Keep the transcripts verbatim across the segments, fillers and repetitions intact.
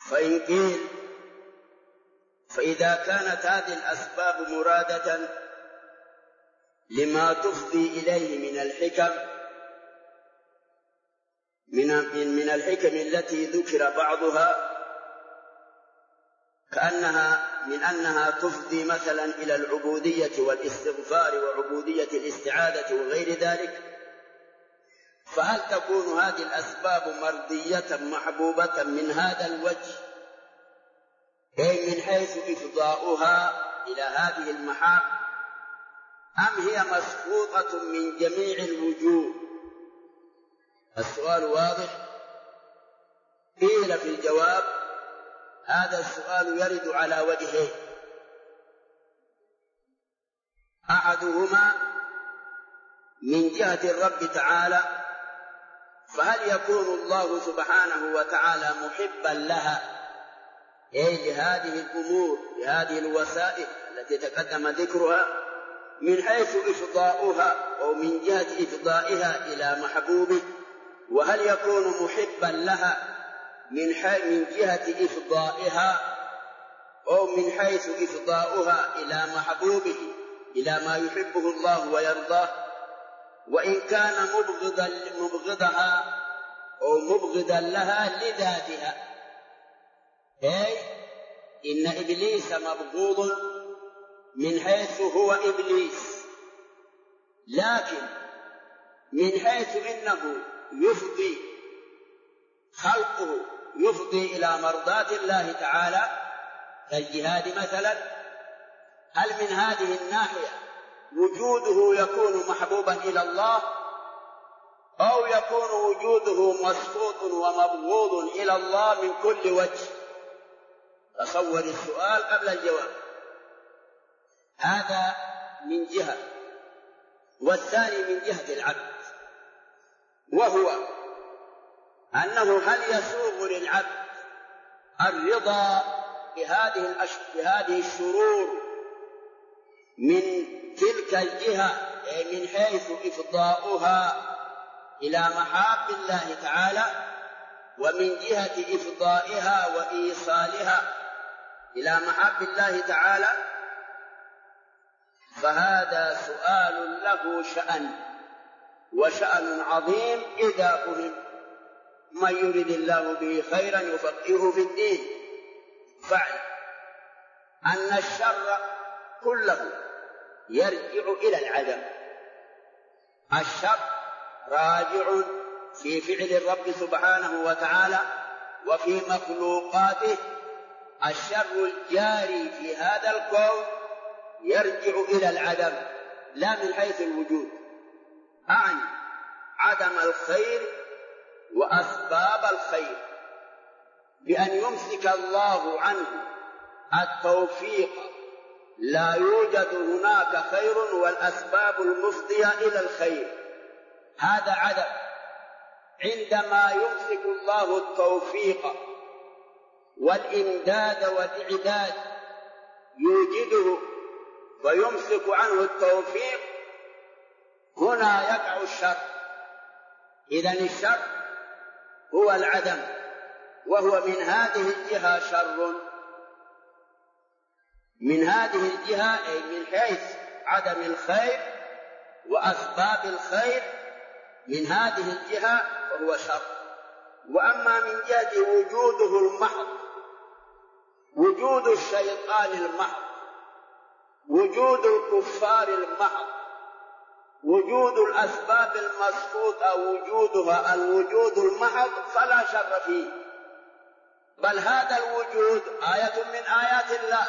فإن قيل فإذا كانت هذه الأسباب مرادة لما تفضي إليه من الحكم من الحكم التي ذكر بعضها، كأنها من أنها تفضي مثلا إلى العبودية والاستغفار وعبودية الاستعاذة وغير ذلك، فهل تكون هذه الأسباب مرضية محبوبة من هذا الوجه، أي من حيث إفضاؤها إلى هذه المحاب، أم هي مسقوطة من جميع الوجوه؟ السؤال واضح. قيل في الجواب هذا السؤال يرد على وجهين: أحدهما من جهة الرب تعالى، فهل يكون الله سبحانه وتعالى محبا لها، أي لهذه الأمور لهذه الوسائل التي تقدم ذكرها، من حيث إفضاؤها أو من جهة إفضائها إلى محبوبه؟ وهل يكون محبا لها من من جهة إفضائها أو من حيث إفضاؤها إلى محبوبه، إلى ما يحبه الله ويرضاه؟ وإن كان مبغضا مبغضها أو مبغضا لها لذاتها، أي إن إبليس مبغوض من حيث هو إبليس، لكن من حيث إنه يفضي خلقه يفضي إلى مرضاة الله تعالى كالجهاد مثلا، هل من هذه الناحية وجوده يكون محبوبا إلى الله، أو يكون وجوده مسقوط ومبغوض إلى الله من كل وجه؟ تصور السؤال قبل الجواب. هذا من جهة. والثاني من جهة العبد، وهو أنه هل يسوغ للعبد الرضا بهذه, بهذه الشرور من تلك الجهة، أي من حيث إفضاؤها إلى محاب الله تعالى، ومن جهة إفضائها وإيصالها إلى محاب الله تعالى؟ فهذا سؤال له شأن وشأن عظيم إذا فهم. من يرد الله به خيرا يفقهه في الدين. فاعلم أن الشر كله يرجع إلى العدم. الشر راجع في فعل الرب سبحانه وتعالى وفي مخلوقاته. الشر الجاري في هذا الكون يرجع إلى العدم لا من حيث الوجود. أعني عدم الخير وأسباب الخير، بأن يمسك الله عنه التوفيق، لا يوجد هناك خير والأسباب المفضية إلى الخير، هذا عدم. عندما يمسك الله التوفيق والإمداد والإعداد يوجده ويمسك عنه التوفيق، هنا يقع الشر. إذن الشر هو العدم، وهو من هذه الجهة شر. من هذه الجهة أي من حيث عدم الخير وأسباب الخير، من هذه الجهة فهو شر. وأما من جهة وجوده المحض، وجود الشيطان المحض، وجود الكفار المحض، وجود الأسباب المسقوطة وجودها الوجود المحض، فلا شر فيه، بل هذا الوجود آية من آيات الله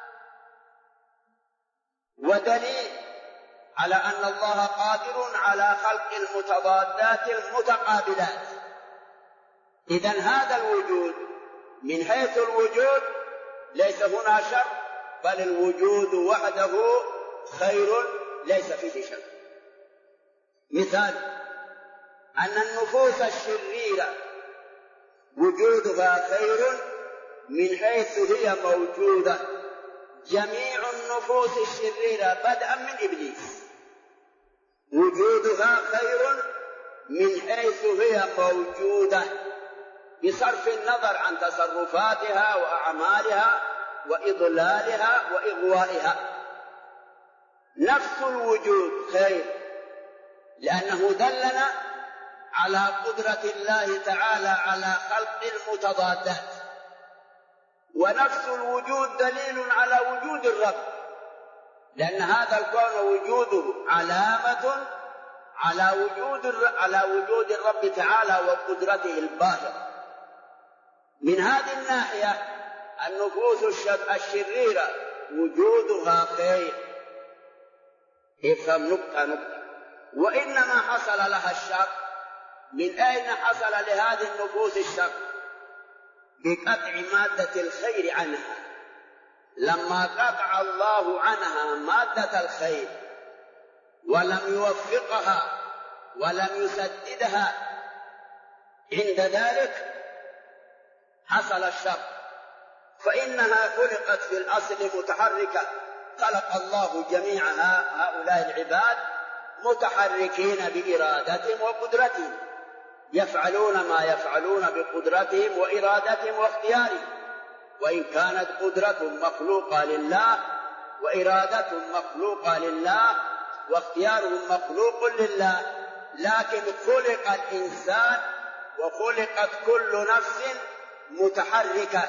ودليل على أن الله قادر على خلق المتضادات المتقابلات. إذن هذا الوجود من حيث الوجود ليس هنا شر، بل الوجود وحده خير ليس فيه شر. مثال أن النفوس الشريرة وجودها خير من حيث هي موجودة. جميع النفوس الشريرة بدءا من إبليس وجودها خير من حيث هي موجودة، بصرف النظر عن تصرفاتها وأعمالها وإضلالها وإغوائها. نفس الوجود خير، لأنه دلنا على قدرة الله تعالى على خلق المتضادات، ونفس الوجود دليل على وجود الرب، لأن هذا الكون وجوده علامة على وجود على وجود الرب تعالى وقدرته الباهرة. من هذه الناحية النفوس الشريرة وجودها خير. افهم نقطة نقطة. وإنما حصل لها الشر، من أين حصل لهذه النفوس الشر؟ بقطع مادة الخير عنها. لما قطع الله عنها مادة الخير ولم يوفقها ولم يسددها، عند ذلك حصل الشر. فإنها خلقت في الأصل متحركة، خلق الله جميع هؤلاء العباد متحركين بإرادتهم وقدرتهم، يفعلون ما يفعلون بقدرتهم وإرادتهم واختيارهم، وإن كانت قدرتهم مخلوقة لله وإرادتهم مخلوقة لله واختيارهم مخلوق لله، لكن خلق الإنسان وخلقت كل نفس متحركة.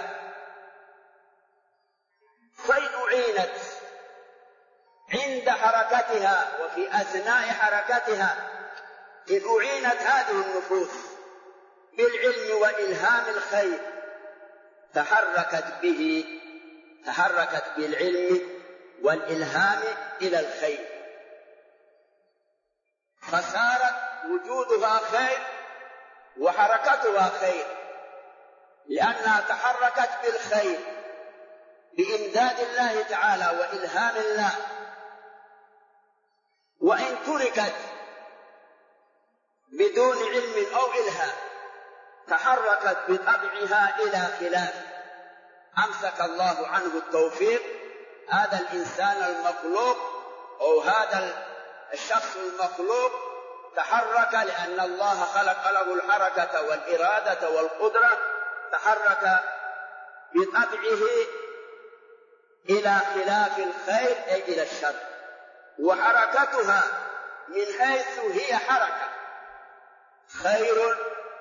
فإن أعينت عند حركتها وفي أثناء حركتها، إذ أعينت هذه النفوس بالعلم وإلهام الخير تحركت به تحركت بالعلم والإلهام إلى الخير، فصارت وجودها خير وحركتها خير، لأنها تحركت بالخير بإمداد الله تعالى وإلهام الله. وإن تركت بدون علم أو إلهام تحركت بطبعها إلى خلاف، أمسك الله عنه التوفيق. هذا الإنسان المخلوق أو هذا الشخص المخلوق تحرك لأن الله خلق له الحركة والإرادة والقدرة، تحرك بطبعه إلى خلاف الخير أي إلى الشر. وحركتها من حيث هي حركة خير،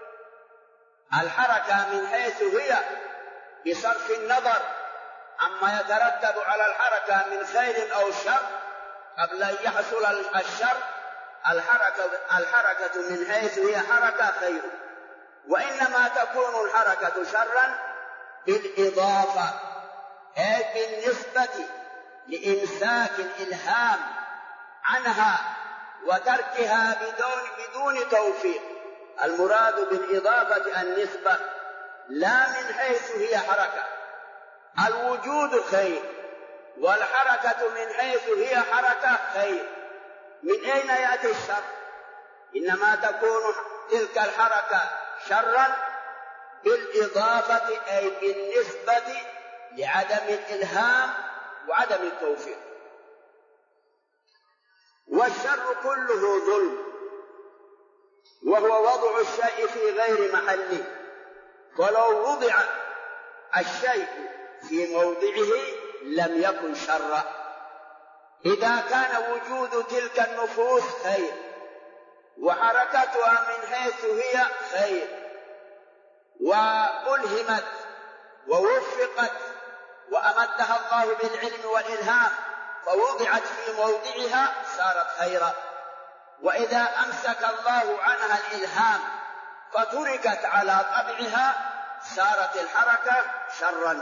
الحركة من حيث هي بصرف النظر عما يترتب على الحركة من خير أو شر قبل أن يحصل الشر، الحركة, الحركة من حيث هي حركة خير. وإنما تكون الحركة شرا بالإضافة، أي بالنسبة لإمساك الإلهام عنها وتركها بدون, بدون توفيق. المراد بالإضافة النسبة، لا من حيث هي حركة. الوجود خير والحركة من حيث هي حركة خير. من أين يأتي الشر؟ إنما تكون تلك الحركة شرا بالإضافة أي بالنسبة لعدم الإلهام وعدم التوفيق. والشر كله ظلم، وهو وضع الشيء في غير محله. ولو وضع الشيء في موضعه لم يكن شرا. إذا كان وجود تلك النفوس خير وحركتها من حيث هي خير وألهمت ووفقت وأمدها الله بالعلم والإلهام فوضعت في موضعها صارت خيرا. وإذا أمسك الله عنها الإلهام فتركت على طبعها صارت الحركة شرا.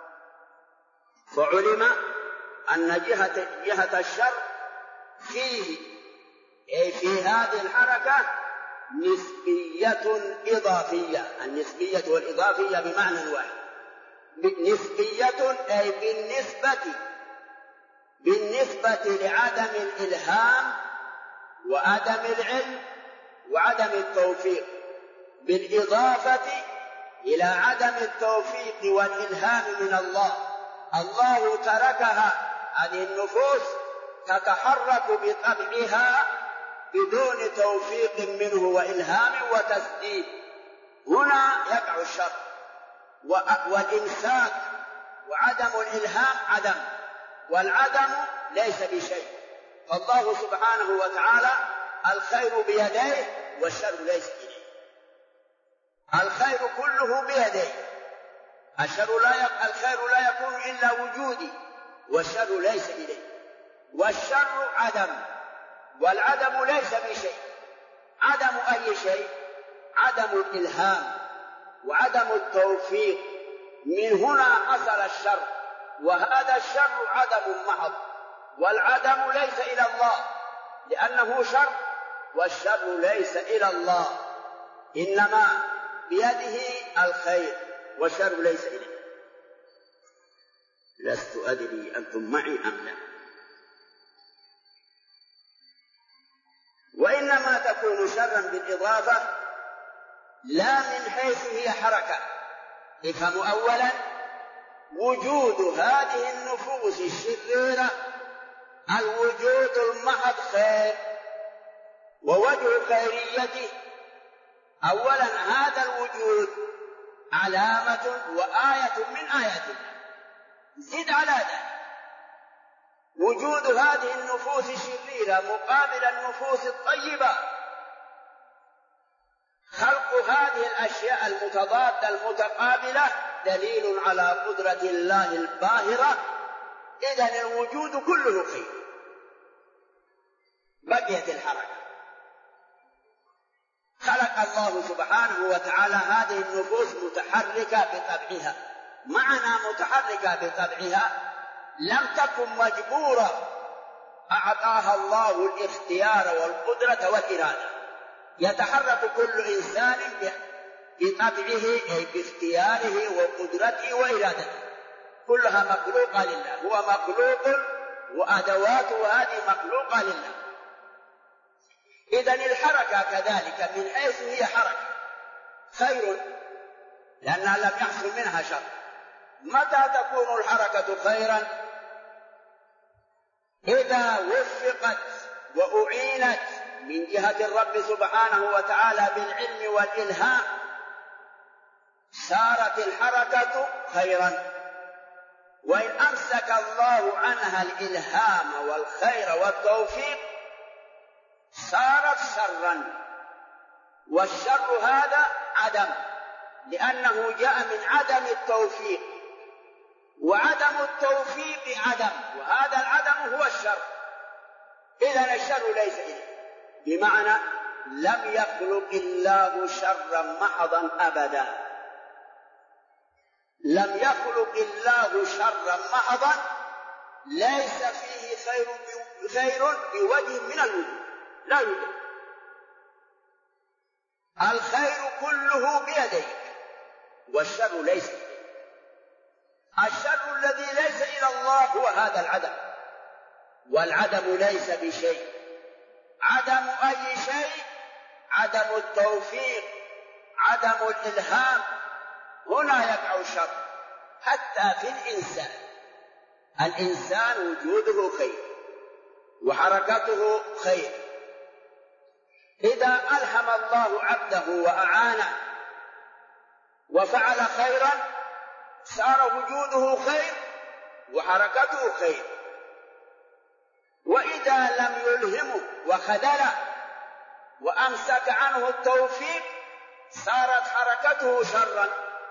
فعلم أن جهة, جهة الشر فيه أي في هذه الحركة نسبية إضافية. النسبية والإضافية بمعنى واحد. نسبية أي بالنسبة بالنسبة لعدم الإلهام وعدم العلم وعدم التوفيق، بالإضافة إلى عدم التوفيق والإلهام من الله. الله تركها هذه النفوس تتحرك بطبعها بدون توفيق منه وإلهام وتسديد، هنا يقع الشر، والإمساك وعدم الإلهام عدم، والعدم ليس بشيء. فالله سبحانه وتعالى الخير بيديه والشر ليس إليه. الخير كله بيديه، الشر لا ي... الخير لا يكون إلا وجودي، والشر ليس إليه. والشر عدم، والعدم ليس بشيء. عدم أي شيء؟ عدم الإلهام وعدم التوفيق، من هنا حصل الشر، وهذا الشر عدم محض، والعدم ليس إلى الله لأنه شر، والشر ليس إلى الله، إنما بيده الخير والشر ليس إليه. لست أدري أنتم معي أم لا. وإنما تكون شرا بالإضافة لا من حيث هي حركة. افهموا أولا، وجود هذه النفوس الشريرة الوجود المحض خير، ووجه خيريته أولا هذا الوجود علامة وآية من آيات الله. زد على ذلك وجود هذه النفوس الشريرة مقابل النفوس الطيبة، خلق هذه الأشياء المتضادة المتقابلة دليل على قدرة الله الباهرة. إذن الوجود كله خير. بقيت الحركة. خلق الله سبحانه وتعالى هذه النفوس متحركة بطبعها. معنى متحركة بطبعها لم تكن مجبورة، أعطاها الله الاختيار والقدرة والإرادة. يتحرك كل إنسان بطبعه أي باختياره وقدرته وإرادته، كلها مخلوقة لله. هو مخلوق وأدواته هذه مخلوقة لله. إذن الحركة كذلك من حيث هي حركة خير، لأنها لم يحصل منها شر. متى تكون الحركة خيرا؟ إذا وفقت وأعينت من جهة الرب سبحانه وتعالى بالعلم والإلهام صارت الحركة خيرا. وإن أمسك الله عنها الإلهام والخير والتوفيق صارت شرا. والشر هذا عدم، لأنه جاء من عدم التوفيق، وعدم التوفيق عدم، وهذا العدم هو الشر. إذن الشر ليس إليه، بمعنى لم يخلق الله شرا محضا أبدا. لم يخلق الله شرا محضا ليس فيه خير خير بوجه من الوجود، لا يوجد. الخير كله بيديك والشر ليس. الشر الذي ليس إلى الله هو هذا العدم، والعدم ليس بشيء. عدم أي شيء؟ عدم التوفيق، عدم الإلهام. هنا يقع الشر. حتى في الإنسان، الإنسان وجوده خير وحركته خير. إذا ألهم الله عبده وأعانه وفعل خيرا صار وجوده خير وحركته خير. وإذا لم يلهمه وخذله وأمسك عنه التوفيق صارت حركته شرا،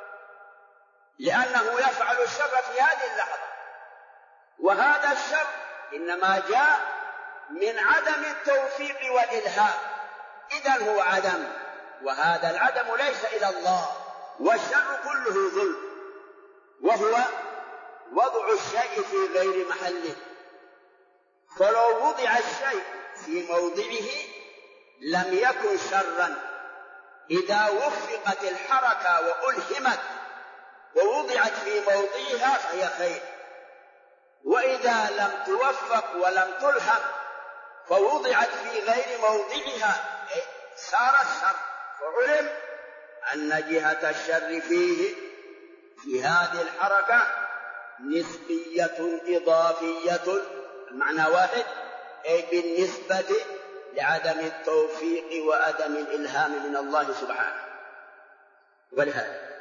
لأنه يفعل الشر في هذه اللحظة. وهذا الشر إنما جاء من عدم التوفيق والإلهام. إذن هو عدم، وهذا العدم ليس إلى الله. والشر كله ظلم، وهو وضع الشيء في غير محله. فلو وضع الشيء في موضعه لم يكن شرا. إذا وفقت الحركة وألهمت ووضعت في موضعها فهي خير، وإذا لم توفق ولم تلهم فوضعت في غير موضعها صار الشر. فعلم أن جهة الشر فيه في هذه الحركة نسبية إضافية، المعنى واحد، أي بالنسبة لعدم التوفيق وعدم الإلهام من الله سبحانه. ولهذا